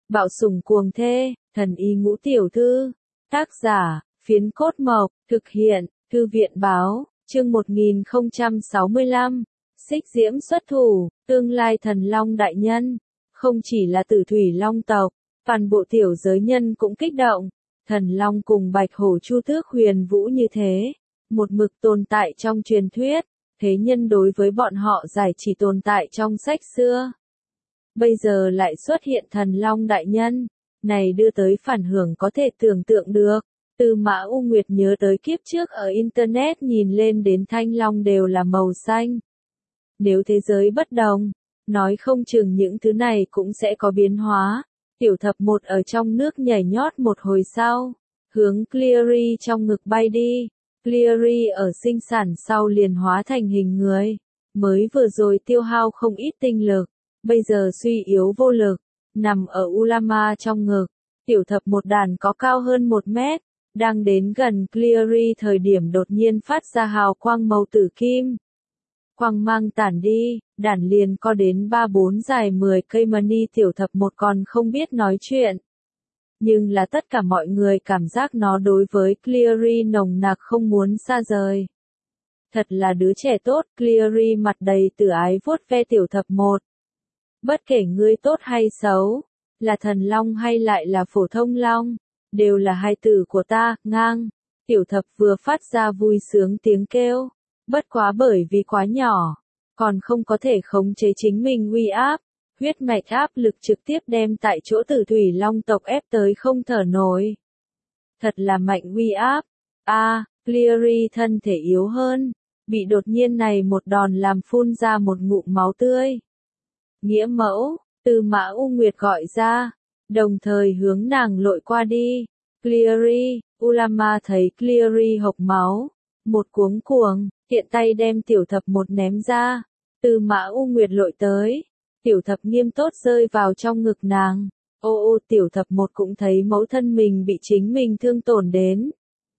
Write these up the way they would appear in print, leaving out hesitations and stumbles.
Bạo sủng cuồng thê, thần y ngũ tiểu thư. Tác giả, Phiến Cốt Mộc, thực hiện, Thư viện Báo, chương 1065. Xích Diễm xuất thủ, tương lai thần long đại nhân. Không chỉ là Tử Thủy Long tộc, toàn bộ tiểu giới nhân cũng kích động. Thần long cùng Bạch Hổ Chu Tước huyền vũ như thế, một mực tồn tại trong truyền thuyết, thế nhân đối với bọn họ giải chỉ tồn tại trong sách xưa. Bây giờ lại xuất hiện thần long đại nhân, này đưa tới phản hưởng có thể tưởng tượng được. Tư Mã U Nguyệt nhớ tới kiếp trước ở Internet nhìn lên đến thanh long đều là màu xanh. Nếu thế giới bất đồng, nói không chừng những thứ này cũng sẽ có biến hóa. Tiểu thập một ở trong nước nhảy nhót một hồi sau, hướng Cleary trong ngực bay đi. Cleary ở sinh sản sau liền hóa thành hình người, mới vừa rồi tiêu hao không ít tinh lực, bây giờ suy yếu vô lực, nằm ở Ulama trong ngực. Tiểu thập một đàn có cao hơn 1 mét, đang đến gần Cleary thời điểm đột nhiên phát ra hào quang màu tử kim. Quang mang tản đi, đàn liền có đến 3-4 dài 10 cây mani. Tiểu thập một còn không biết nói chuyện. Nhưng là tất cả mọi người cảm giác nó đối với Cleary nồng nặc không muốn xa rời. Thật là đứa trẻ tốt. Cleary mặt đầy tử ái vuốt ve tiểu thập một. Bất kể ngươi tốt hay xấu, là thần long hay lại là phổ thông long, đều là hài tử của ta, ngang. Tiểu thập vừa phát ra vui sướng tiếng kêu, bất quá bởi vì quá nhỏ, còn không có thể khống chế chính mình uy áp, huyết mạch áp lực trực tiếp đem tại chỗ Tử Thủy Long tộc ép tới không thở nổi. Thật là mạnh uy áp. Cleary thân thể yếu hơn, bị đột nhiên này một đòn làm phun ra một ngụm máu tươi. Nghĩa mẫu, Tư Mã U Nguyệt gọi ra, đồng thời hướng nàng lội qua đi. Cleary, Ulama thấy Cleary hộc máu, một cuống cuồng, tiện tay đem tiểu thập một ném ra. Tư Mã U Nguyệt lội tới, tiểu thập nghiêm tốt rơi vào trong ngực nàng. Tiểu thập một cũng thấy mẫu thân mình bị chính mình thương tổn đến.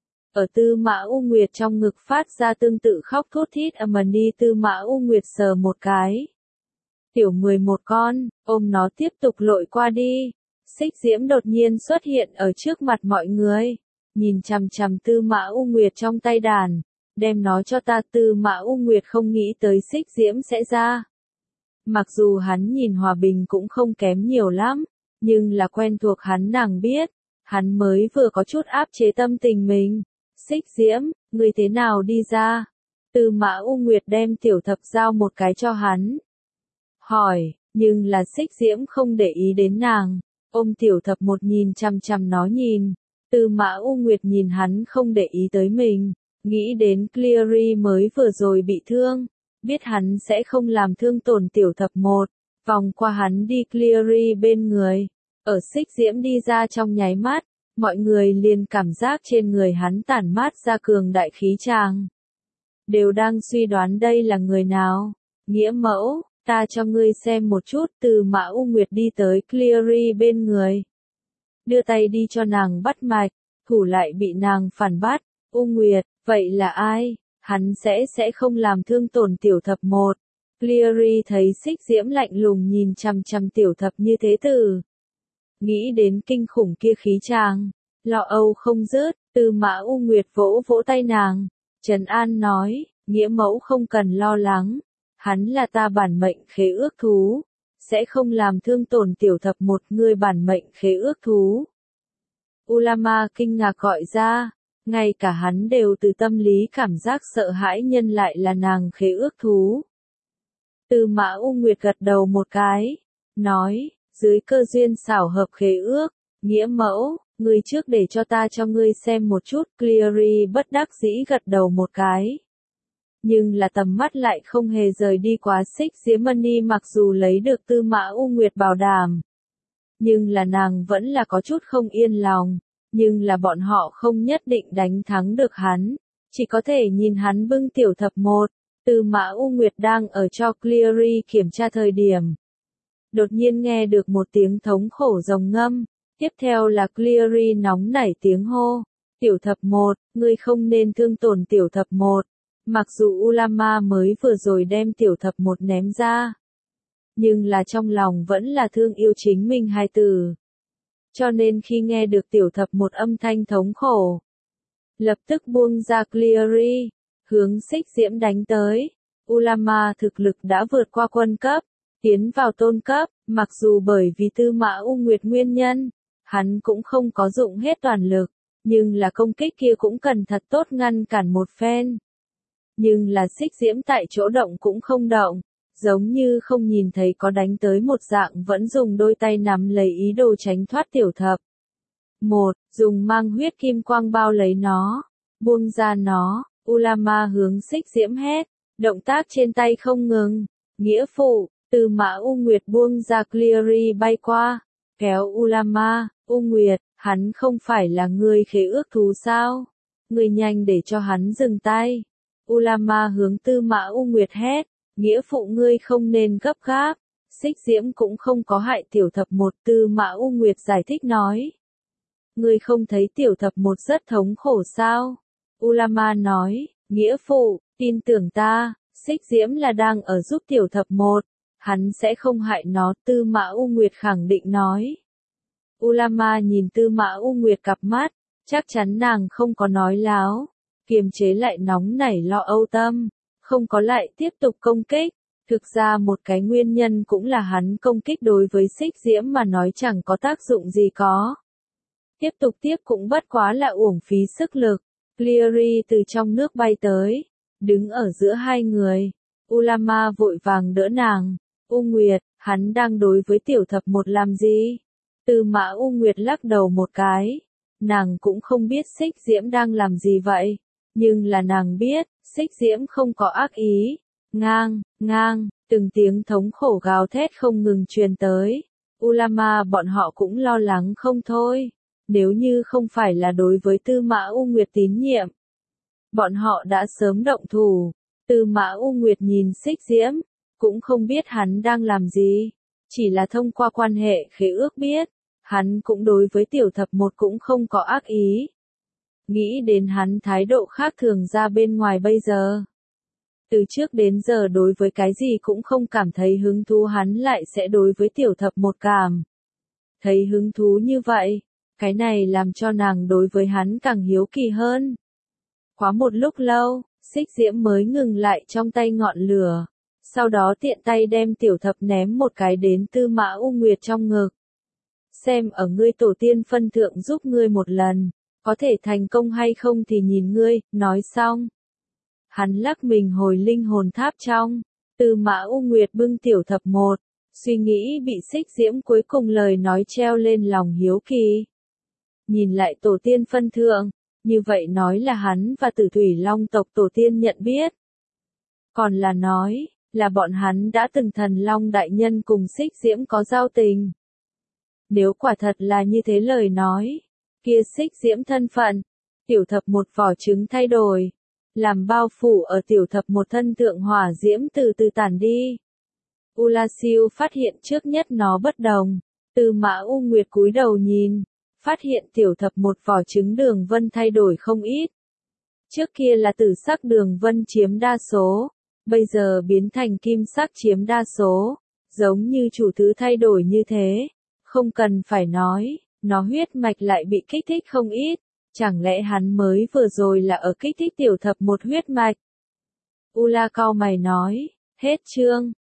Ở Tư Mã U Nguyệt trong ngực phát ra tương tự khóc thút thít Amani. Tư Mã U Nguyệt sờ một cái. Tiểu 11 con, ôm nó tiếp tục lội qua đi. Xích Diễm đột nhiên xuất hiện ở trước mặt mọi người, nhìn chằm chằm Tư Mã U Nguyệt trong tay đàn, đem nó cho ta. Tư Mã U Nguyệt không nghĩ tới Xích Diễm sẽ ra. Mặc dù hắn nhìn hòa bình cũng không kém nhiều lắm, nhưng là quen thuộc hắn nàng biết, hắn mới vừa có chút áp chế tâm tình mình. Xích Diễm, ngươi thế nào đi ra? Tư Mã U Nguyệt đem tiểu thập giao một cái cho hắn. Hỏi, nhưng là Xích Diễm không để ý đến nàng, ôm tiểu thập một nhìn chằm chằm nó nhìn. Tư Mã U Nguyệt nhìn hắn không để ý tới mình, nghĩ đến Cleary mới vừa rồi bị thương, biết hắn sẽ không làm thương tổn tiểu thập một, vòng qua hắn đi Cleary bên người. Ở Xích Diễm đi ra trong nháy mắt, mọi người liền cảm giác trên người hắn tản mát ra cường đại khí tràng. Đều đang suy đoán đây là người nào. Nghĩa mẫu, ta cho ngươi xem một chút. Tư Mã U Nguyệt đi tới Cleary bên người, đưa tay đi cho nàng bắt mạch, thủ lại bị nàng phản bắt. U Nguyệt, vậy là ai? Hắn sẽ không làm thương tổn tiểu thập một. Cleary thấy Xích Diễm lạnh lùng nhìn chằm chằm tiểu thập như thế tử. Nghĩ đến kinh khủng kia khí tràng, lo âu không dứt. Tư Mã U Nguyệt vỗ vỗ tay nàng, trấn an nói, nghĩa mẫu không cần lo lắng, hắn là ta bản mệnh khế ước thú, sẽ không làm thương tổn tiểu thập một. Ngươi bản mệnh khế ước thú. Ulama kinh ngạc gọi ra, ngay cả hắn đều từ tâm lý cảm giác sợ hãi, nhân lại là nàng khế ước thú. Tư Mã U Nguyệt gật đầu một cái, nói, dưới cơ duyên xảo hợp khế ước, nghĩa mẫu, ngươi trước để cho ta cho ngươi xem một chút. Cleary bất đắc dĩ gật đầu một cái. Nhưng là tầm mắt lại không hề rời đi quá Xích Diễm Mani. Mặc dù lấy được Tư Mã U Nguyệt bảo đảm, nhưng là nàng vẫn là có chút không yên lòng. Nhưng là bọn họ không nhất định đánh thắng được hắn, chỉ có thể nhìn hắn bưng tiểu thập một. Tư Mã U Nguyệt đang ở cho Cleary kiểm tra thời điểm, đột nhiên nghe được một tiếng thống khổ rồng ngâm, tiếp theo là Cleary nóng nảy tiếng hô, tiểu thập một, ngươi không nên thương tổn tiểu thập một. Mặc dù Ulama mới vừa rồi đem tiểu thập một ném ra, nhưng là trong lòng vẫn là thương yêu chính mình hài tử. cho nên khi nghe được tiểu thập một âm thanh thống khổ, lập tức buông ra Cleary, hướng Xích Diễm đánh tới. Ulama thực lực đã vượt qua quân cấp, tiến vào tôn cấp, mặc dù bởi vì Tư Mã U Nguyệt nguyên nhân, hắn cũng không có dụng hết toàn lực, nhưng là công kích kia cũng cần thật tốt ngăn cản một phen. Nhưng là Xích Diễm tại chỗ động cũng không động, giống như không nhìn thấy có đánh tới một dạng, vẫn dùng đôi tay nắm lấy ý đồ tránh thoát tiểu thập. Dùng mang huyết kim quang bao lấy nó, buông ra nó. Ulama hướng Xích Diễm hét, động tác trên tay không ngừng. Nghĩa phụ, Tư Mã U Nguyệt buông ra Cleary bay qua, kéo Ulama. U Nguyệt, hắn không phải là người khế ước thú sao? Người nhanh để cho hắn dừng tay. Ulama hướng Tư Mã U Nguyệt hét, nghĩa phụ ngươi không nên gấp gáp. Xích Diễm cũng không có hại tiểu thập một. Tư Mã U Nguyệt giải thích nói. Ngươi không thấy tiểu thập một rất thống khổ sao? Ulama nói, nghĩa phụ, tin tưởng ta, Xích Diễm là đang ở giúp tiểu thập một, hắn sẽ không hại nó. Tư Mã U Nguyệt khẳng định nói. Ulama nhìn Tư Mã U Nguyệt cặp mắt, chắc chắn nàng không có nói láo, kiềm chế lại nóng nảy lo âu tâm, không có lại tiếp tục công kích. Thực ra một cái nguyên nhân cũng là hắn công kích đối với Xích Diễm mà nói chẳng có tác dụng gì có. Tiếp cũng bất quá là uổng phí sức lực. Cleary từ trong nước bay tới, đứng ở giữa hai người. Ulama vội vàng đỡ nàng. U Nguyệt, hắn đang đối với tiểu thập một làm gì? Tư Mã U Nguyệt lắc đầu một cái. Nàng cũng không biết Xích Diễm đang làm gì vậy. Nhưng là nàng biết, Xích Diễm không có ác ý. Ngang, từng tiếng thống khổ gào thét không ngừng truyền tới. Ulama bọn họ cũng lo lắng không thôi. Nếu như không phải là đối với Tư Mã U Nguyệt tín nhiệm, bọn họ đã sớm động thủ. Tư Mã U Nguyệt nhìn Xích Diễm, cũng không biết hắn đang làm gì. Chỉ là thông qua quan hệ khế ước biết, hắn cũng đối với tiểu thập một cũng không có ác ý. Nghĩ đến hắn thái độ khác thường ra bên ngoài bây giờ. Từ trước đến giờ đối với cái gì cũng không cảm thấy hứng thú, hắn lại sẽ đối với tiểu thập một cảm thấy hứng thú như vậy. Cái này làm cho nàng đối với hắn càng hiếu kỳ hơn. Quá một lúc lâu, Xích Diễm mới ngừng lại trong tay ngọn lửa. Sau đó tiện tay đem tiểu thập ném một cái đến Tư Mã U Nguyệt trong ngực. Xem ở ngươi tổ tiên phân thượng giúp ngươi một lần, có thể thành công hay không thì nhìn ngươi. Nói xong, hắn lắc mình hồi linh hồn tháp trong. Tư Mã U Nguyệt bưng tiểu thập một, suy nghĩ bị Xích Diễm cuối cùng lời nói treo lên lòng hiếu kỳ. Nhìn lại tổ tiên phân thượng, như vậy nói là hắn và Tử Thủy Long tộc tổ tiên nhận biết. Còn là nói, là bọn hắn đã từng thần Long đại nhân cùng Xích Diễm có giao tình. Nếu quả thật là như thế lời nói, kia Xích Diễm thân phận, tiểu thập một vỏ trứng thay đổi, làm bao phủ ở tiểu thập một thân thượng hỏa diễm từ từ tản đi. Ulasiu phát hiện trước nhất nó bất đồng. Tư Mã U Nguyệt cúi đầu nhìn, phát hiện tiểu thập một vỏ trứng đường vân thay đổi không ít. Trước kia là tử sắc đường vân chiếm đa số, bây giờ biến thành kim sắc chiếm đa số, giống như chủ thứ thay đổi như thế. Không cần phải nói, nó huyết mạch lại bị kích thích không ít, chẳng lẽ hắn mới vừa rồi là ở kích thích tiểu thập một huyết mạch? Ula cau mày nói, hết chương.